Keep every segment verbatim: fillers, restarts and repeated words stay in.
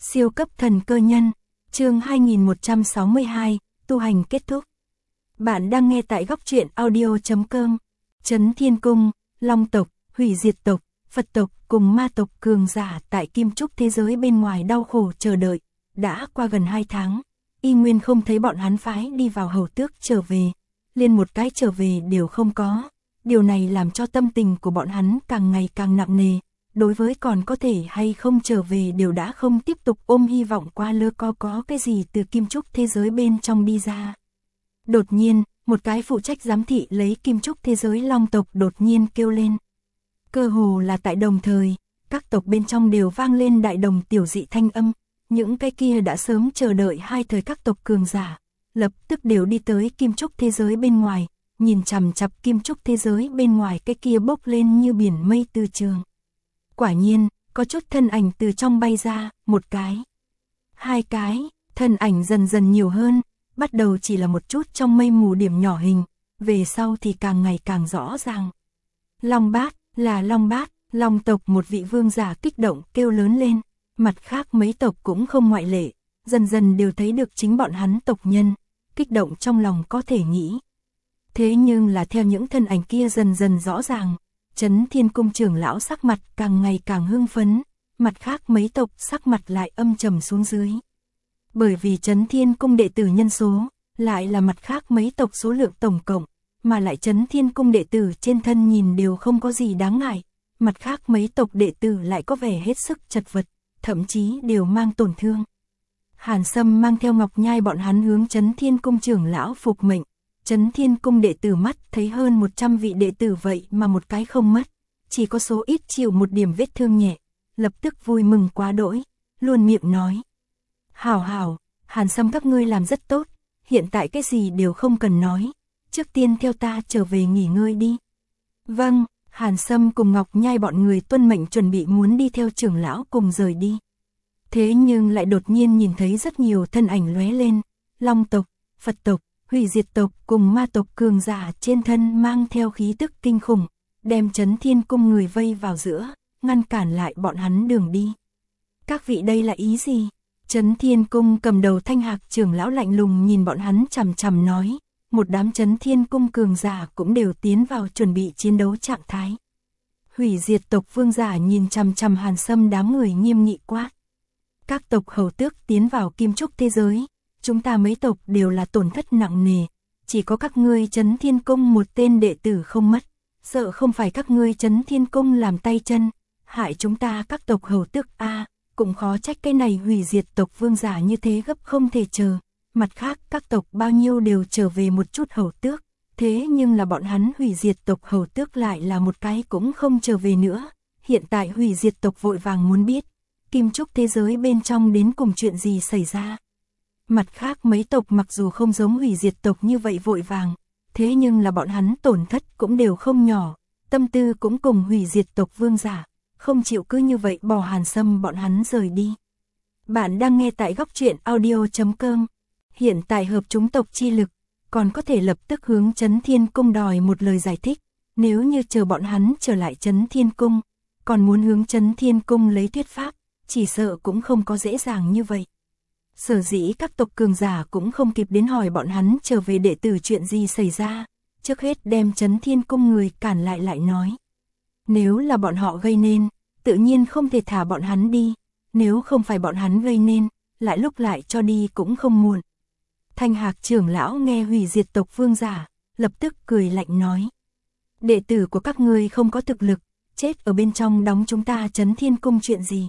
Siêu cấp thần cơ nhân, chương hai nghìn một trăm sáu mươi hai, tu hành kết thúc. Bạn đang nghe tại góc truyện audio chấm com. Chấn Thiên Cung, Long tộc, Hủy Diệt tộc, Phật tộc cùng ma tộc cường giả tại Kim Trúc thế giới bên ngoài đau khổ chờ đợi. Đã qua gần hai tháng, y nguyên không thấy bọn hắn phái đi vào hầu tước trở về. Liên một cái trở về đều không có. Điều này làm cho tâm tình của bọn hắn càng ngày càng nặng nề. Đối với còn có thể hay không trở về đều đã không tiếp tục ôm hy vọng qua lơ có có cái gì từ Kim Trúc thế giới bên trong đi ra. Đột nhiên, một cái phụ trách giám thị lấy Kim Trúc thế giới Long tộc đột nhiên kêu lên. Cơ hồ là tại đồng thời, các tộc bên trong đều vang lên đại đồng tiểu dị thanh âm. Những cái kia đã sớm chờ đợi hai thời các tộc cường giả, lập tức đều đi tới Kim Trúc thế giới bên ngoài, nhìn chằm chằm Kim Trúc thế giới bên ngoài cái kia bốc lên như biển mây từ trường. Quả nhiên, có chút thân ảnh từ trong bay ra, một cái, hai cái, thân ảnh dần dần nhiều hơn, bắt đầu chỉ là một chút trong mây mù điểm nhỏ hình, về sau thì càng ngày càng rõ ràng. Long Bát, là Long Bát, Long tộc một vị vương giả kích động kêu lớn lên, mặt khác mấy tộc cũng không ngoại lệ, dần dần đều thấy được chính bọn hắn tộc nhân, kích động trong lòng có thể nghĩ. Thế nhưng là theo những thân ảnh kia dần dần rõ ràng, Chấn Thiên Cung trưởng lão sắc mặt càng ngày càng hưng phấn, mặt khác mấy tộc sắc mặt lại âm trầm xuống dưới. Bởi vì Chấn Thiên Cung đệ tử nhân số, lại là mặt khác mấy tộc số lượng tổng cộng, mà lại Chấn Thiên Cung đệ tử trên thân nhìn đều không có gì đáng ngại, mặt khác mấy tộc đệ tử lại có vẻ hết sức chật vật, thậm chí đều mang tổn thương. Hàn Sâm mang theo Ngọc Nhai bọn hắn hướng Chấn Thiên Cung trưởng lão phục mệnh. Chấn Thiên Cung đệ tử mắt thấy hơn một trăm vị đệ tử vậy mà một cái không mất, chỉ có số ít chịu một điểm vết thương nhẹ, lập tức vui mừng quá đỗi, luôn miệng nói. Hảo hảo, Hàn Sâm các ngươi làm rất tốt, hiện tại cái gì đều không cần nói, trước tiên theo ta trở về nghỉ ngơi đi. Vâng, Hàn Sâm cùng Ngọc Nhai bọn người tuân mệnh chuẩn bị muốn đi theo trưởng lão cùng rời đi. Thế nhưng lại đột nhiên nhìn thấy rất nhiều thân ảnh lóe lên, Long tộc, Phật tộc, Hủy Diệt tộc cùng ma tộc cường giả trên thân mang theo khí tức kinh khủng, đem Chấn Thiên Cung người vây vào giữa, ngăn cản lại bọn hắn đường đi. Các vị đây là ý gì? Chấn Thiên Cung cầm đầu Thanh Hạc trưởng lão lạnh lùng nhìn bọn hắn chằm chằm nói, một đám Chấn Thiên Cung cường giả cũng đều tiến vào chuẩn bị chiến đấu trạng thái. Hủy Diệt tộc vương giả nhìn chằm chằm Hàn Sâm đám người nghiêm nghị quát. Các tộc hầu tước tiến vào Kim Trúc thế giới. Chúng ta mấy tộc đều là tổn thất nặng nề, chỉ có các ngươi Chấn Thiên Cung một tên đệ tử không mất, sợ không phải các ngươi Chấn Thiên Cung làm tay chân, hại chúng ta các tộc hầu tước a, cũng khó trách cái này Hủy Diệt tộc vương giả như thế gấp không thể chờ, mặt khác các tộc bao nhiêu đều trở về một chút hầu tước, thế nhưng là bọn hắn Hủy Diệt tộc hầu tước lại là một cái cũng không trở về nữa, hiện tại Hủy Diệt tộc vội vàng muốn biết, Kim Trúc thế giới bên trong đến cùng chuyện gì xảy ra. Mặt khác mấy tộc mặc dù không giống Hủy Diệt tộc như vậy vội vàng, thế nhưng là bọn hắn tổn thất cũng đều không nhỏ, tâm tư cũng cùng Hủy Diệt tộc vương giả, không chịu cứ như vậy bỏ Hàn Sâm bọn hắn rời đi. Bạn đang nghe tại góc truyện audio chấm com, hiện tại hợp chúng tộc chi lực, còn có thể lập tức hướng Chấn Thiên Cung đòi một lời giải thích, nếu như chờ bọn hắn trở lại Chấn Thiên Cung, còn muốn hướng Chấn Thiên Cung lấy thuyết pháp, chỉ sợ cũng không có dễ dàng như vậy. Sở dĩ các tộc cường giả cũng không kịp đến hỏi bọn hắn trở về đệ tử chuyện gì xảy ra, trước hết đem Chấn Thiên Cung người cản lại lại nói. Nếu là bọn họ gây nên, tự nhiên không thể thả bọn hắn đi, nếu không phải bọn hắn gây nên, lại lúc lại cho đi cũng không muộn. Thanh Hạc trưởng lão nghe Hủy Diệt tộc vương giả, lập tức cười lạnh nói. Đệ tử của các ngươi không có thực lực, chết ở bên trong đóng chúng ta Chấn Thiên Cung chuyện gì?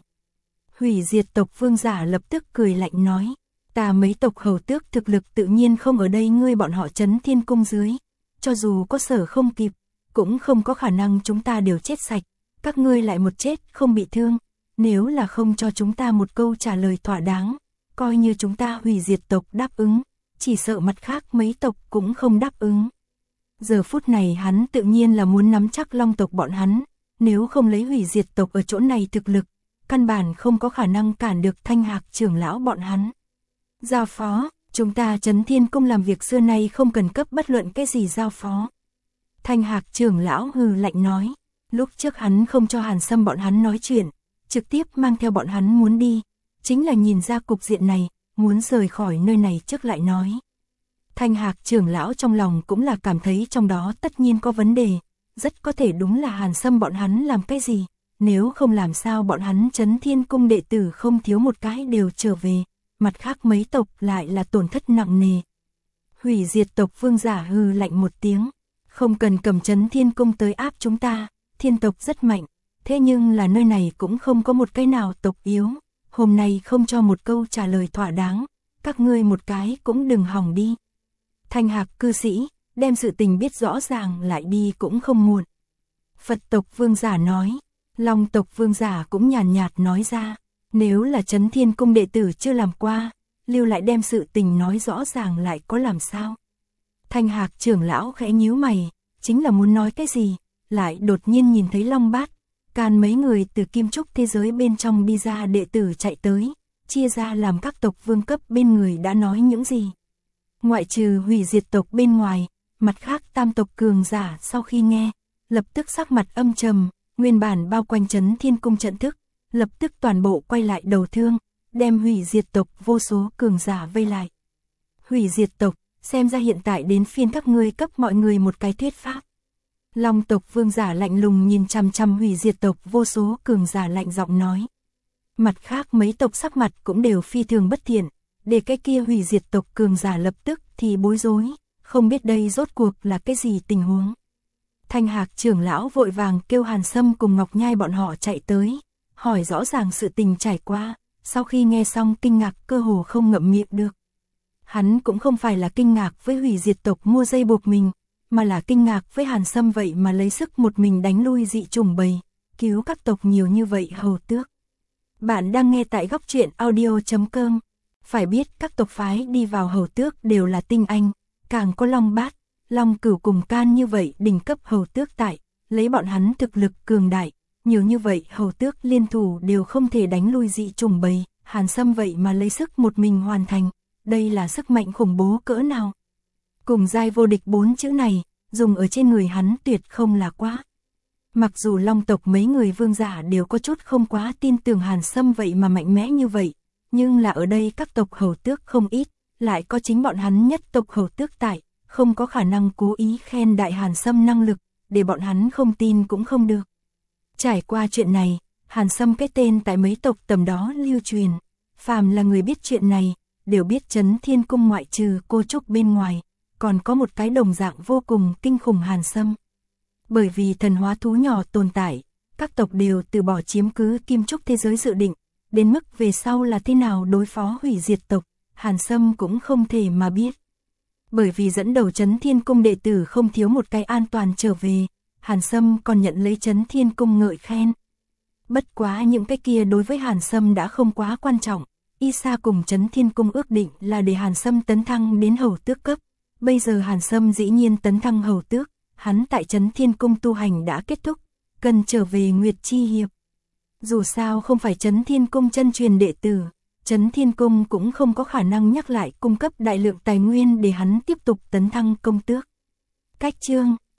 Hủy Diệt tộc vương giả lập tức cười lạnh nói, ta mấy tộc hầu tước thực lực tự nhiên không ở đây ngươi bọn họ Chấn Thiên Cung dưới, cho dù có sở không kịp, cũng không có khả năng chúng ta đều chết sạch, các ngươi lại một chết không bị thương, nếu là không cho chúng ta một câu trả lời thỏa đáng, coi như chúng ta Hủy Diệt tộc đáp ứng, chỉ sợ mặt khác mấy tộc cũng không đáp ứng. Giờ phút này hắn tự nhiên là muốn nắm chắc Long tộc bọn hắn, nếu không lấy Hủy Diệt tộc ở chỗ này thực lực, căn bản không có khả năng cản được Thanh Hạc trưởng lão bọn hắn. Giao phó, chúng ta Chấn Thiên Cung làm việc xưa nay không cần cấp bất luận cái gì giao phó. Thanh Hạc trưởng lão hừ lạnh nói, lúc trước hắn không cho Hàn Sâm bọn hắn nói chuyện, trực tiếp mang theo bọn hắn muốn đi, chính là nhìn ra cục diện này, muốn rời khỏi nơi này trước lại nói. Thanh Hạc trưởng lão trong lòng cũng là cảm thấy trong đó tất nhiên có vấn đề, rất có thể đúng là Hàn Sâm bọn hắn làm cái gì, nếu không làm sao bọn hắn Chấn Thiên Cung đệ tử không thiếu một cái đều trở về, mặt khác mấy tộc lại là tổn thất nặng nề. Hủy diệt tộc vương giả hừ lạnh một tiếng, không cần cầm Chấn Thiên Cung tới áp chúng ta, thiên tộc rất mạnh, thế nhưng là nơi này cũng không có một cái nào tộc yếu, hôm nay không cho một câu trả lời thỏa đáng, các ngươi một cái cũng đừng hòng đi. Thanh Hạc cư sĩ, đem sự tình biết rõ ràng lại đi cũng không muộn. Phật tộc vương giả nói, Long tộc vương giả cũng nhàn nhạt nói ra, nếu là Chấn Thiên Cung đệ tử chưa làm qua, lưu lại đem sự tình nói rõ ràng lại có làm sao. Thanh Hạc trưởng lão khẽ nhíu mày, chính là muốn nói cái gì, lại đột nhiên nhìn thấy Long Bát, Can mấy người từ kim trúc thế giới bên trong đi ra đệ tử chạy tới, chia ra làm các tộc vương cấp bên người đã nói những gì. Ngoại trừ hủy diệt tộc bên ngoài, mặt khác tam tộc cường giả sau khi nghe, lập tức sắc mặt âm trầm, nguyên bản bao quanh Chấn Thiên Cung trận thức, lập tức toàn bộ quay lại đầu thương, đem hủy diệt tộc vô số cường giả vây lại. Hủy diệt tộc, xem ra hiện tại đến phiên các ngươi cấp mọi người một cái thuyết pháp. Long tộc vương giả lạnh lùng nhìn chằm chằm hủy diệt tộc vô số cường giả lạnh giọng nói. Mặt khác mấy tộc sắc mặt cũng đều phi thường bất thiện, để cái kia hủy diệt tộc cường giả lập tức thì bối rối, không biết đây rốt cuộc là cái gì tình huống. Thanh Hạc trưởng lão vội vàng kêu Hàn Sâm cùng Ngọc Nhai bọn họ chạy tới, hỏi rõ ràng sự tình trải qua, sau khi nghe xong kinh ngạc cơ hồ không ngậm miệng được. Hắn cũng không phải là kinh ngạc với hủy diệt tộc mua dây buộc mình, mà là kinh ngạc với Hàn Sâm vậy mà lấy sức một mình đánh lui dị trùng bầy, cứu các tộc nhiều như vậy hầu tước. Bạn đang nghe tại góc truyện audio chấm com. Phải biết các tộc phái đi vào hầu tước đều là tinh anh, càng có Long Bát, Long Cửu cùng Can như vậy đỉnh cấp hầu tước tại, lấy bọn hắn thực lực cường đại, nhiều như vậy hầu tước liên thủ đều không thể đánh lui dị trùng bầy, Hàn Sâm vậy mà lấy sức một mình hoàn thành, đây là sức mạnh khủng bố cỡ nào. Cùng giai vô địch bốn chữ này, dùng ở trên người hắn tuyệt không là quá. Mặc dù Long tộc mấy người vương giả đều có chút không quá tin tưởng Hàn Sâm vậy mà mạnh mẽ như vậy, nhưng là ở đây các tộc hầu tước không ít, lại có chính bọn hắn nhất tộc hầu tước tại, không có khả năng cố ý khen đại Hàn Sâm năng lực, để bọn hắn không tin cũng không được. Trải qua chuyện này, Hàn Sâm cái tên tại mấy tộc tầm đó lưu truyền, phàm là người biết chuyện này, đều biết Chấn Thiên Cung ngoại trừ cô Trúc bên ngoài, còn có một cái đồng dạng vô cùng kinh khủng Hàn Sâm. Bởi vì thần hóa thú nhỏ tồn tại, các tộc đều từ bỏ chiếm cứ kim trúc thế giới dự định, đến mức về sau là thế nào đối phó hủy diệt tộc, Hàn Sâm cũng không thể mà biết. Bởi vì dẫn đầu Chấn Thiên Cung đệ tử không thiếu một cái an toàn trở về, Hàn Sâm còn nhận lấy Chấn Thiên Cung ngợi khen. Bất quá những cái kia đối với Hàn Sâm đã không quá quan trọng, Y Sa cùng Chấn Thiên Cung ước định là để Hàn Sâm tấn thăng đến hầu tước cấp. Bây giờ Hàn Sâm dĩ nhiên tấn thăng hầu tước, hắn tại Chấn Thiên Cung tu hành đã kết thúc, cần trở về Nguyệt Chi Hiệp. Dù sao không phải Chấn Thiên Cung chân truyền đệ tử, Chấn Thiên Cung cũng không có khả năng nhắc lại cung cấp đại lượng tài nguyên để hắn tiếp tục tấn thăng công tước. Cách chương